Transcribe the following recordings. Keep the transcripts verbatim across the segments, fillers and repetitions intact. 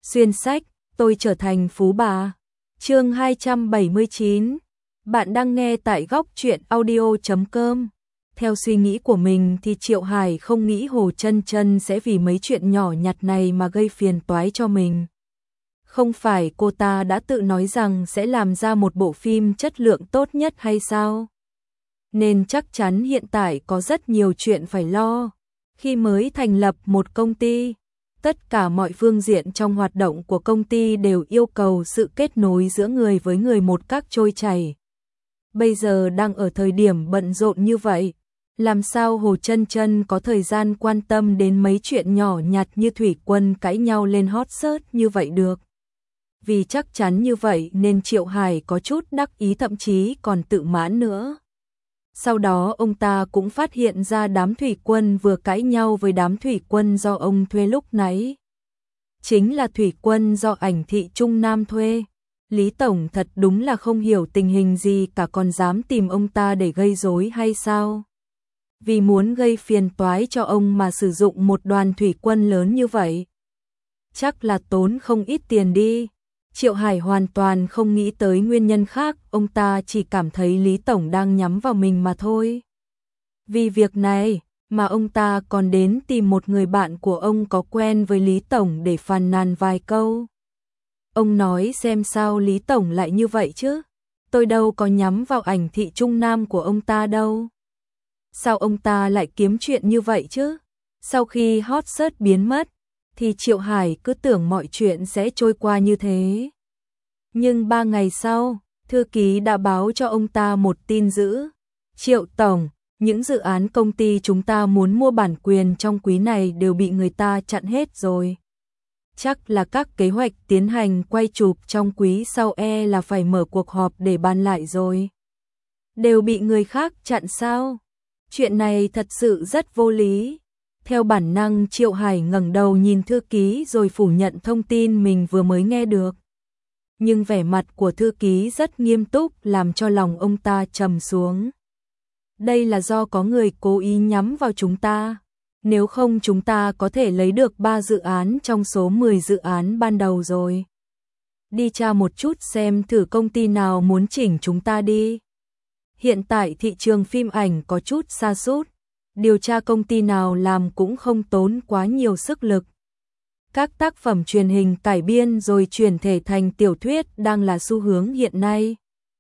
Xuyên sách, tôi trở thành phú bà. Chương hai trăm bảy mươi chín. Bạn đang nghe tại góc truyện audio chấm com. Theo suy nghĩ của mình thì Triệu Hải không nghĩ Hồ Chân Chân sẽ vì mấy chuyện nhỏ nhặt này mà gây phiền toái cho mình. Không phải cô ta đã tự nói rằng sẽ làm ra một bộ phim chất lượng tốt nhất hay sao? Nên chắc chắn hiện tại có rất nhiều chuyện phải lo. Khi mới thành lập một công ty, tất cả mọi phương diện trong hoạt động của công ty đều yêu cầu sự kết nối giữa người với người một cách trôi chảy. Bây giờ đang ở thời điểm bận rộn như vậy, làm sao Hồ Chân Chân có thời gian quan tâm đến mấy chuyện nhỏ nhặt như Thủy Quân cãi nhau lên hot search như vậy được. Vì chắc chắn như vậy nên Triệu Hải có chút đắc ý, thậm chí còn tự mãn nữa. Sau đó ông ta cũng phát hiện ra đám Thủy Quân vừa cãi nhau với đám Thủy Quân do ông thuê lúc nãy. Chính là Thủy Quân do Ảnh Thị Trung Nam thuê. Lý Tổng thật đúng là không hiểu tình hình gì cả, còn dám tìm ông ta để gây rối hay sao? Vì muốn gây phiền toái cho ông mà sử dụng một đoàn Thủy Quân lớn như vậy. Chắc là tốn không ít tiền đi. Triệu Hải hoàn toàn không nghĩ tới nguyên nhân khác, ông ta chỉ cảm thấy Lý Tổng đang nhắm vào mình mà thôi. Vì việc này mà ông ta còn đến tìm một người bạn của ông có quen với Lý Tổng để phàn nàn vài câu. Ông nói xem sao Lý Tổng lại như vậy chứ? Tôi đâu có nhắm vào Ảnh Thị Trung Nam của ông ta đâu. Sao ông ta lại kiếm chuyện như vậy chứ? Sau khi hot search biến mất, thì Triệu Hải cứ tưởng mọi chuyện sẽ trôi qua như thế. Nhưng ba ngày sau, thư ký đã báo cho ông ta một tin dữ. Triệu Tổng, những dự án công ty chúng ta muốn mua bản quyền trong quý này đều bị người ta chặn hết rồi. Chắc là các kế hoạch tiến hành quay chụp trong quý sau e là phải mở cuộc họp để bàn lại rồi. Đều bị người khác chặn sao? Chuyện này thật sự rất vô lý. Theo bản năng Triệu Hải ngẩng đầu nhìn thư ký rồi phủ nhận thông tin mình vừa mới nghe được. Nhưng vẻ mặt của thư ký rất nghiêm túc làm cho lòng ông ta trầm xuống. Đây là do có người cố ý nhắm vào chúng ta. Nếu không chúng ta có thể lấy được ba dự án trong số mười dự án ban đầu rồi. Đi tra một chút xem thử công ty nào muốn chỉnh chúng ta đi. Hiện tại thị trường phim ảnh có chút sa sút. Điều tra công ty nào làm cũng không tốn quá nhiều sức lực. Các tác phẩm truyền hình cải biên rồi chuyển thể thành tiểu thuyết đang là xu hướng hiện nay.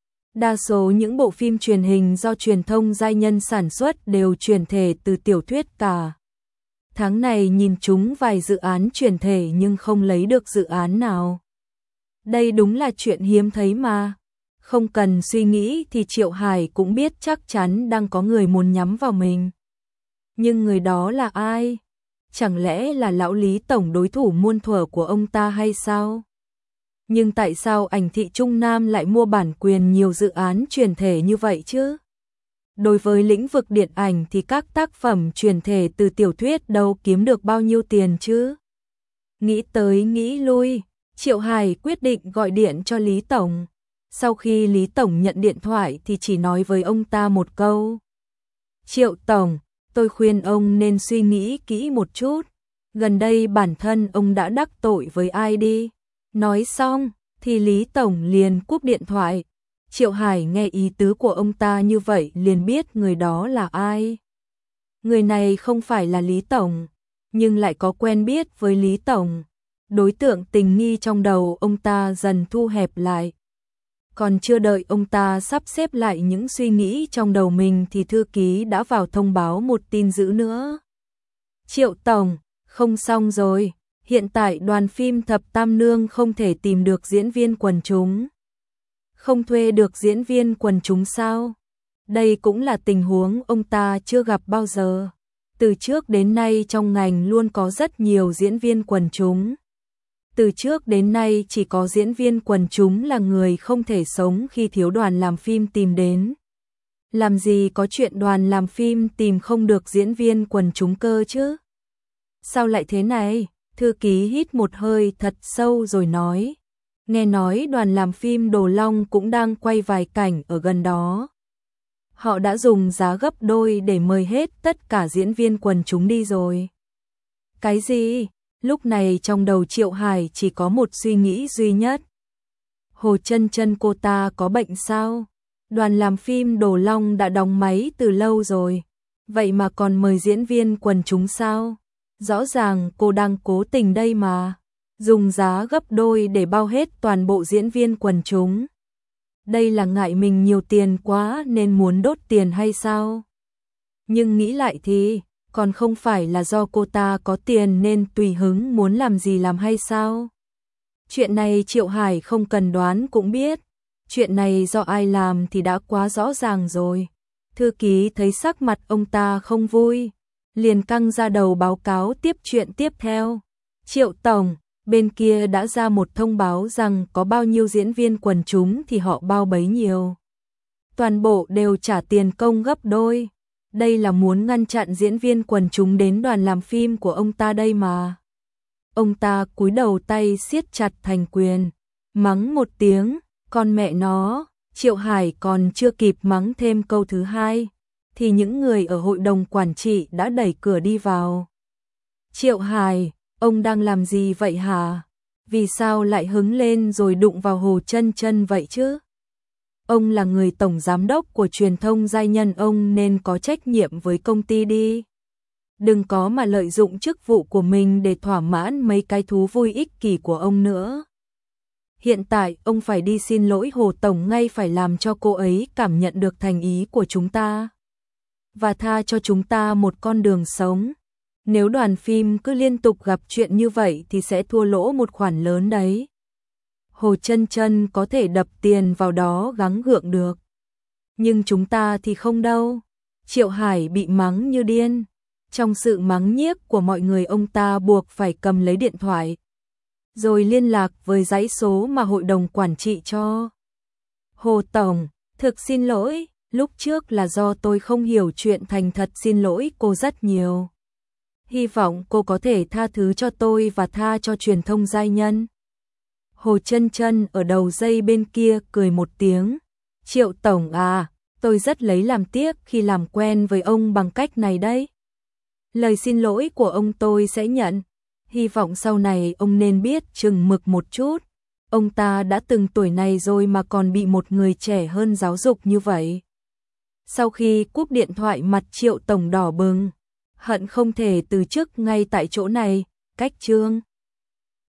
Đa số những bộ phim truyền hình do truyền thông giai nhân sản xuất đều chuyển thể từ tiểu thuyết cả. Tháng này nhìn chúng vài dự án chuyển thể nhưng không lấy được dự án nào. Đây đúng là chuyện hiếm thấy mà. Không cần suy nghĩ thì Triệu Hải cũng biết chắc chắn đang có người muốn nhắm vào mình. Nhưng người đó là ai? Chẳng lẽ là lão Lý Tổng, đối thủ muôn thuở của ông ta hay sao? Nhưng tại sao Ảnh Thị Trung Nam lại mua bản quyền nhiều dự án chuyển thể như vậy chứ? Đối với lĩnh vực điện ảnh thì các tác phẩm chuyển thể từ tiểu thuyết đâu kiếm được bao nhiêu tiền chứ? Nghĩ tới nghĩ lui, Triệu Hải quyết định gọi điện cho Lý Tổng. Sau khi Lý Tổng nhận điện thoại thì chỉ nói với ông ta một câu. Triệu Tổng, tôi khuyên ông nên suy nghĩ kỹ một chút. Gần đây bản thân ông đã đắc tội với ai đi? Nói xong thì Lý Tổng liền cúp điện thoại. Triệu Hải nghe ý tứ của ông ta như vậy liền biết người đó là ai. Người này không phải là Lý Tổng, nhưng lại có quen biết với Lý Tổng. Đối tượng tình nghi trong đầu ông ta dần thu hẹp lại. Còn chưa đợi ông ta sắp xếp lại những suy nghĩ trong đầu mình thì thư ký đã vào thông báo một tin dữ nữa. Triệu Tổng, không xong rồi, hiện tại đoàn phim Thập Tam Nương không thể tìm được diễn viên quần chúng. Không thuê được diễn viên quần chúng sao? Đây cũng là tình huống ông ta chưa gặp bao giờ. Từ trước đến nay trong ngành luôn có rất nhiều diễn viên quần chúng. Từ trước đến nay chỉ có diễn viên quần chúng là người không thể sống khi thiếu đoàn làm phim tìm đến. Làm gì có chuyện đoàn làm phim tìm không được diễn viên quần chúng cơ chứ? Sao lại thế này? Thư ký hít một hơi thật sâu rồi nói. Nghe nói đoàn làm phim Đồ Long cũng đang quay vài cảnh ở gần đó. Họ đã dùng giá gấp đôi để mời hết tất cả diễn viên quần chúng đi rồi. Cái gì? Lúc này trong đầu Triệu Hải chỉ có một suy nghĩ duy nhất. Hồ Chân Chân cô ta có bệnh sao? Đoàn làm phim Đồ Long đã đóng máy từ lâu rồi, vậy mà còn mời diễn viên quần chúng sao? Rõ ràng cô đang cố tình đây mà, dùng giá gấp đôi để bao hết toàn bộ diễn viên quần chúng. Đây là ngại mình nhiều tiền quá nên muốn đốt tiền hay sao? Nhưng nghĩ lại thì, còn không phải là do cô ta có tiền nên tùy hứng muốn làm gì làm hay sao? Chuyện này Triệu Hải không cần đoán cũng biết, chuyện này do ai làm thì đã quá rõ ràng rồi. Thư ký thấy sắc mặt ông ta không vui, liền căng ra đầu báo cáo tiếp chuyện tiếp theo. Triệu tổng, bên kia đã ra một thông báo rằng có bao nhiêu diễn viên quần chúng thì họ bao bấy nhiêu. Toàn bộ đều trả tiền công gấp đôi. Đây là muốn ngăn chặn diễn viên quần chúng đến đoàn làm phim của ông ta đây mà. Ông ta cúi đầu tay siết chặt thành quyền, mắng một tiếng, con mẹ nó. Triệu Hải còn chưa kịp mắng thêm câu thứ hai, thì những người ở hội đồng quản trị đã đẩy cửa đi vào. Triệu Hải, ông đang làm gì vậy hả? Vì sao lại hứng lên rồi đụng vào Hồ Chân Chân vậy chứ? Ông là người tổng giám đốc của truyền thông giai nhân, ông nên có trách nhiệm với công ty đi. Đừng có mà lợi dụng chức vụ của mình để thỏa mãn mấy cái thú vui ích kỷ của ông nữa. Hiện tại ông phải đi xin lỗi Hồ Tổng ngay, phải làm cho cô ấy cảm nhận được thành ý của chúng ta. Và tha cho chúng ta một con đường sống. Nếu đoàn phim cứ liên tục gặp chuyện như vậy thì sẽ thua lỗ một khoản lớn đấy. Hồ Chân Chân có thể đập tiền vào đó gắng gượng được. Nhưng chúng ta thì không đâu. Triệu Hải bị mắng như điên. Trong sự mắng nhiếc của mọi người, ông ta buộc phải cầm lấy điện thoại, rồi liên lạc với dãy số mà hội đồng quản trị cho. Hồ Tổng, thực xin lỗi, lúc trước là do tôi không hiểu chuyện, thành thật xin lỗi cô rất nhiều. Hy vọng cô có thể tha thứ cho tôi và tha cho truyền thông giai nhân. Hồ Chân Chân ở đầu dây bên kia cười một tiếng. Triệu Tổng à, tôi rất lấy làm tiếc khi làm quen với ông bằng cách này đấy. Lời xin lỗi của ông tôi sẽ nhận. Hy vọng sau này ông nên biết chừng mực một chút. Ông ta đã từng tuổi này rồi mà còn bị một người trẻ hơn giáo dục như vậy. Sau khi cúp điện thoại, mặt Triệu Tổng đỏ bừng, hận không thể từ chức ngay tại chỗ này. Cách chương